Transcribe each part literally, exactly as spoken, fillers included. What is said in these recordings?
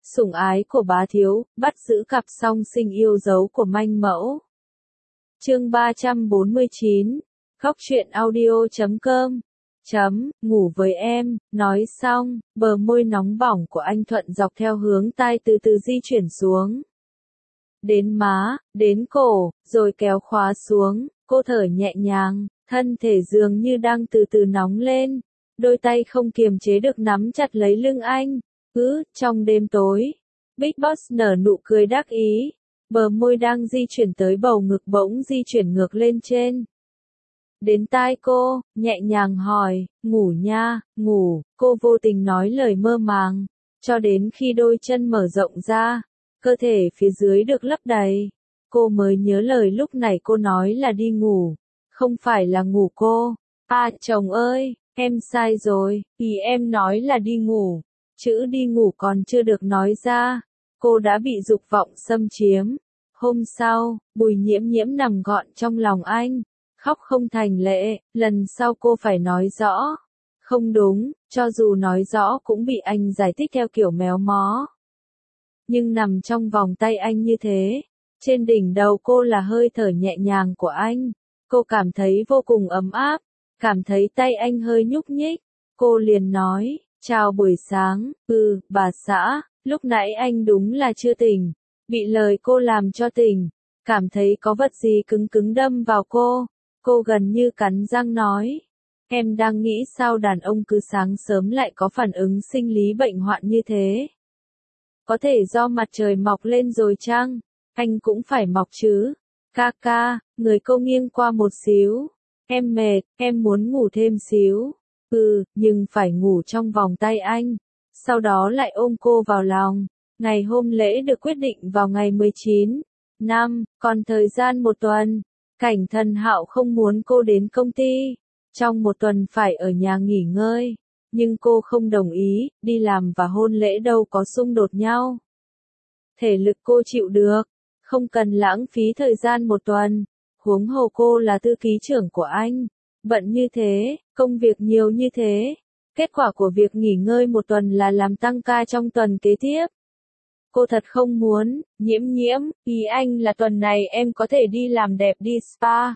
sủng ái của bá thiếu, bắt giữ cặp song sinh yêu dấu của manh mẫu. Chương ba trăm bốn mươi chín, Khóc chuyện audio chấm com, chấm, ngủ với em, nói xong, bờ môi nóng bỏng của anh Thuận dọc theo hướng tai từ từ di chuyển xuống. Đến má, đến cổ, rồi kéo khóa xuống, cô thở nhẹ nhàng, thân thể dường như đang từ từ nóng lên, đôi tay không kiềm chế được nắm chặt lấy lưng anh. Cứ, trong đêm tối, Big Boss nở nụ cười đắc ý, bờ môi đang di chuyển tới bầu ngực bỗng di chuyển ngược lên trên. Đến tai cô, nhẹ nhàng hỏi, ngủ nha, ngủ, cô vô tình nói lời mơ màng, cho đến khi đôi chân mở rộng ra, cơ thể phía dưới được lấp đầy, cô mới nhớ lời lúc này cô nói là đi ngủ, không phải là ngủ cô. À chồng ơi, em sai rồi, ý em nói là đi ngủ. Chữ đi ngủ còn chưa được nói ra, cô đã bị dục vọng xâm chiếm. Hôm sau, Bùi Nhiễm Nhiễm nằm gọn trong lòng anh, khóc không thành lệ, lần sau cô phải nói rõ. Không đúng, cho dù nói rõ cũng bị anh giải thích theo kiểu méo mó. Nhưng nằm trong vòng tay anh như thế, trên đỉnh đầu cô là hơi thở nhẹ nhàng của anh, cô cảm thấy vô cùng ấm áp, cảm thấy tay anh hơi nhúc nhích, cô liền nói. Chào buổi sáng, ừ, bà xã, lúc nãy anh đúng là chưa tỉnh, bị lời cô làm cho tỉnh, cảm thấy có vật gì cứng cứng đâm vào cô, cô gần như cắn răng nói, em đang nghĩ sao đàn ông cứ sáng sớm lại có phản ứng sinh lý bệnh hoạn như thế. Có thể do mặt trời mọc lên rồi chăng, anh cũng phải mọc chứ, ca ca, người cô nghiêng qua một xíu, em mệt, em muốn ngủ thêm xíu. Ừ, nhưng phải ngủ trong vòng tay anh, sau đó lại ôm cô vào lòng. Ngày hôn lễ được quyết định vào ngày mười chín năm, còn thời gian một tuần. Cảnh Thần Hạo không muốn cô đến công ty, trong một tuần phải ở nhà nghỉ ngơi, nhưng cô không đồng ý, đi làm và hôn lễ đâu có xung đột nhau. Thể lực cô chịu được, không cần lãng phí thời gian một tuần, huống hồ cô là thư ký trưởng của anh. Bận như thế, công việc nhiều như thế, kết quả của việc nghỉ ngơi một tuần là làm tăng ca trong tuần kế tiếp. Cô thật không muốn, Nhiễm Nhiễm, ý anh là tuần này em có thể đi làm đẹp đi spa.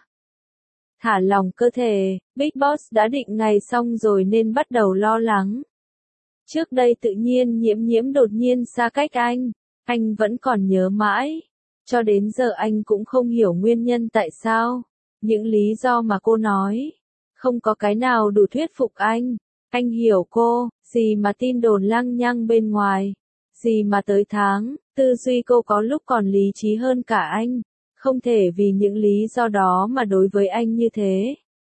Thả lỏng cơ thể, Big Boss đã định ngày xong rồi nên bắt đầu lo lắng. Trước đây tự nhiên Nhiễm Nhiễm đột nhiên xa cách anh, anh vẫn còn nhớ mãi. Cho đến giờ anh cũng không hiểu nguyên nhân tại sao. Những lý do mà cô nói, không có cái nào đủ thuyết phục anh. Anh hiểu cô, gì mà tin đồn lăng nhăng bên ngoài, gì mà tới tháng, tư duy cô có lúc còn lý trí hơn cả anh. Không thể vì những lý do đó mà đối với anh như thế.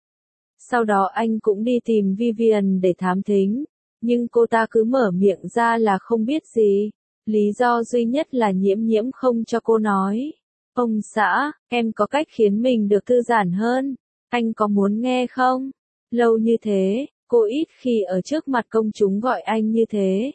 Sau đó anh cũng đi tìm Vivian để thám thính, nhưng cô ta cứ mở miệng ra là không biết gì. Lý do duy nhất là Nhiễm Nhiễm không cho cô nói. Ông xã, em có cách khiến mình được thư giãn hơn, anh có muốn nghe không? Lâu như thế, cô ít khi ở trước mặt công chúng gọi anh như thế.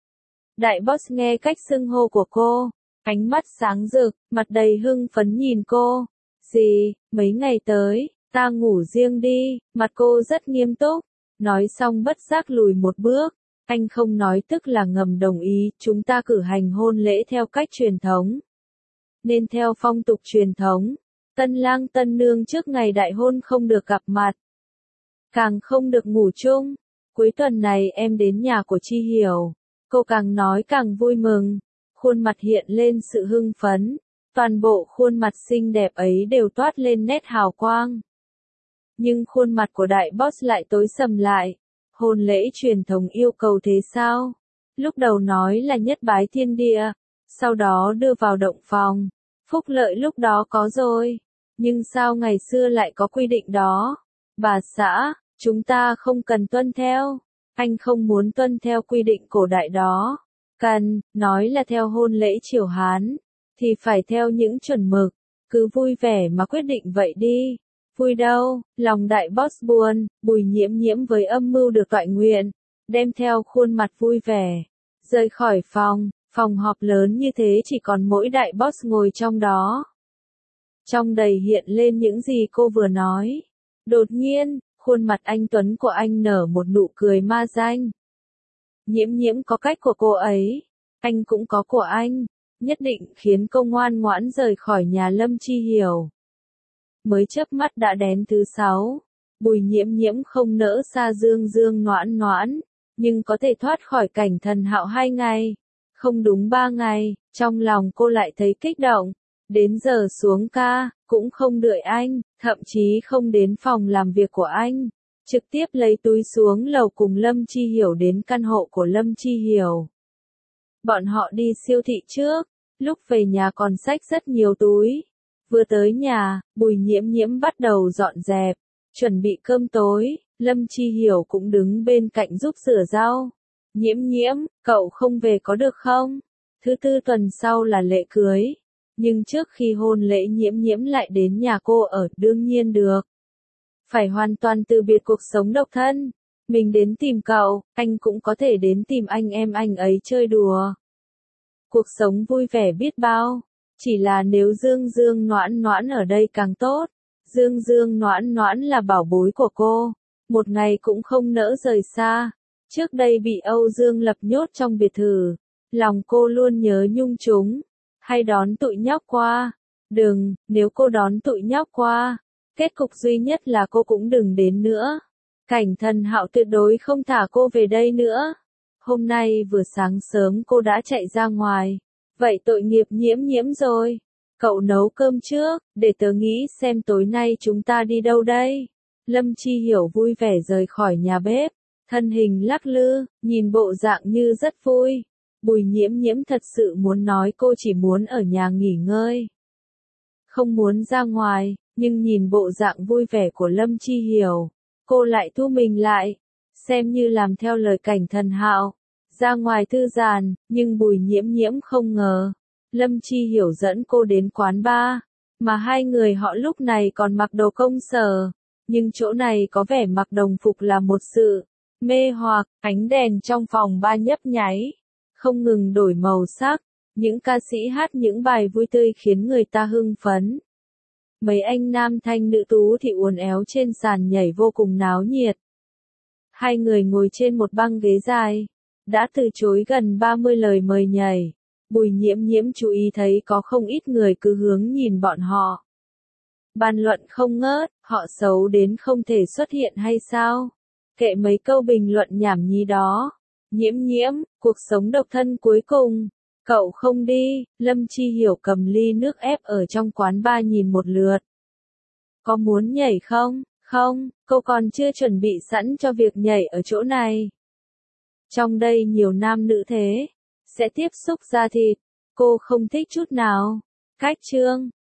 Đại boss nghe cách xưng hô của cô, ánh mắt sáng rực, mặt đầy hưng phấn nhìn cô. Gì, mấy ngày tới, ta ngủ riêng đi, mặt cô rất nghiêm túc, nói xong bất giác lùi một bước. Anh không nói tức là ngầm đồng ý, chúng ta cử hành hôn lễ theo cách truyền thống. Nên theo phong tục truyền thống, tân lang tân nương trước ngày đại hôn không được gặp mặt, càng không được ngủ chung. Cuối tuần này em đến nhà của Chi Hiểu. Cô càng nói càng vui mừng, khuôn mặt hiện lên sự hưng phấn, toàn bộ khuôn mặt xinh đẹp ấy đều toát lên nét hào quang. Nhưng khuôn mặt của đại boss lại tối sầm lại. Hôn lễ truyền thống yêu cầu thế sao? Lúc đầu nói là nhất bái thiên địa, sau đó đưa vào động phòng. Phúc lợi lúc đó có rồi, nhưng sao ngày xưa lại có quy định đó? Bà xã, chúng ta không cần tuân theo. Anh không muốn tuân theo quy định cổ đại đó. Cần, nói là theo hôn lễ triều Hán, thì phải theo những chuẩn mực. Cứ vui vẻ mà quyết định vậy đi. Vui đâu, lòng đại boss buồn. Bùi Nhiễm Nhiễm với âm mưu được toại nguyện, đem theo khuôn mặt vui vẻ, rời khỏi phòng. Phòng họp lớn như thế chỉ còn mỗi đại boss ngồi trong đó. Trong đầy hiện lên những gì cô vừa nói. Đột nhiên, khuôn mặt anh Tuấn của anh nở một nụ cười ma danh. Nhiễm Nhiễm có cách của cô ấy. anh cũng có của anh, nhất định khiến cô ngoan ngoãn rời khỏi nhà Lâm Chi Hiểu. Mới chớp mắt đã đến thứ sáu, Bùi Nhiễm Nhiễm không nỡ xa Dương Dương Noãn Noãn, nhưng có thể thoát khỏi cảnh Thần Hạo hai ngày, không đúng ba ngày, trong lòng cô lại thấy kích động. Đến giờ xuống ca, cũng không đợi anh, thậm chí không đến phòng làm việc của anh, trực tiếp lấy túi xuống lầu cùng Lâm Chi Hiểu đến căn hộ của Lâm Chi Hiểu. Bọn họ đi siêu thị trước, lúc về nhà còn xách rất nhiều túi. Vừa tới nhà, Bùi Nhiễm Nhiễm bắt đầu dọn dẹp, chuẩn bị cơm tối, Lâm Chi Hiểu cũng đứng bên cạnh giúp rửa rau. Nhiễm Nhiễm, cậu không về có được không? Thứ tư tuần sau là lễ cưới. Nhưng trước khi hôn lễ Nhiễm Nhiễm lại đến nhà cô ở, đương nhiên được. Phải hoàn toàn từ biệt cuộc sống độc thân. Mình đến tìm cậu, anh cũng có thể đến tìm anh em anh ấy chơi đùa. Cuộc sống vui vẻ biết bao. Chỉ là nếu Dương Dương Noãn Noãn ở đây càng tốt. Dương Dương Noãn Noãn là bảo bối của cô. Một ngày cũng không nỡ rời xa. Trước đây bị Âu Dương Lập nhốt trong biệt thự. Lòng cô luôn nhớ nhung chúng. Hay đón tụi nhóc qua. Đừng, nếu cô đón tụi nhóc qua, kết cục duy nhất là cô cũng đừng đến nữa. Cảnh Thần Hạo tuyệt đối không thả cô về đây nữa. Hôm nay vừa sáng sớm cô đã chạy ra ngoài. Vậy tội nghiệp Nhiễm Nhiễm rồi. Cậu nấu cơm trước, để tớ nghĩ xem tối nay chúng ta đi đâu đây. Lâm Chi Hiểu vui vẻ rời khỏi nhà bếp. Thân hình lắc lư, nhìn bộ dạng như rất vui. Bùi Nhiễm Nhiễm thật sự muốn nói cô chỉ muốn ở nhà nghỉ ngơi. Không muốn ra ngoài, nhưng nhìn bộ dạng vui vẻ của Lâm Chi Hiểu, cô lại thu mình lại, xem như làm theo lời Cảnh Thần Hạo, ra ngoài thư giãn, nhưng Bùi Nhiễm Nhiễm không ngờ, Lâm Chi Hiểu dẫn cô đến quán bar, mà hai người họ lúc này còn mặc đồ công sở, nhưng chỗ này có vẻ mặc đồng phục là một sự mê hoặc, ánh đèn trong phòng bar nhấp nháy, không ngừng đổi màu sắc, những ca sĩ hát những bài vui tươi khiến người ta hưng phấn. Mấy anh nam thanh nữ tú thì uốn éo trên sàn nhảy vô cùng náo nhiệt. Hai người ngồi trên một băng ghế dài, đã từ chối gần ba mươi lời mời nhảy. Bùi Nhiễm Nhiễm chú ý thấy có không ít người cứ hướng nhìn bọn họ. Bàn luận không ngớt, họ xấu đến không thể xuất hiện hay sao? Kệ mấy câu bình luận nhảm nhí đó. Nhiễm Nhiễm, cuộc sống độc thân cuối cùng. Cậu không đi, Lâm Chi Hiểu cầm ly nước ép ở trong quán bar nhìn một lượt. Có muốn nhảy không? Không, cô còn chưa chuẩn bị sẵn cho việc nhảy ở chỗ này. Trong đây nhiều nam nữ thế, sẽ tiếp xúc da thịt, cô không thích chút nào. Cách trương,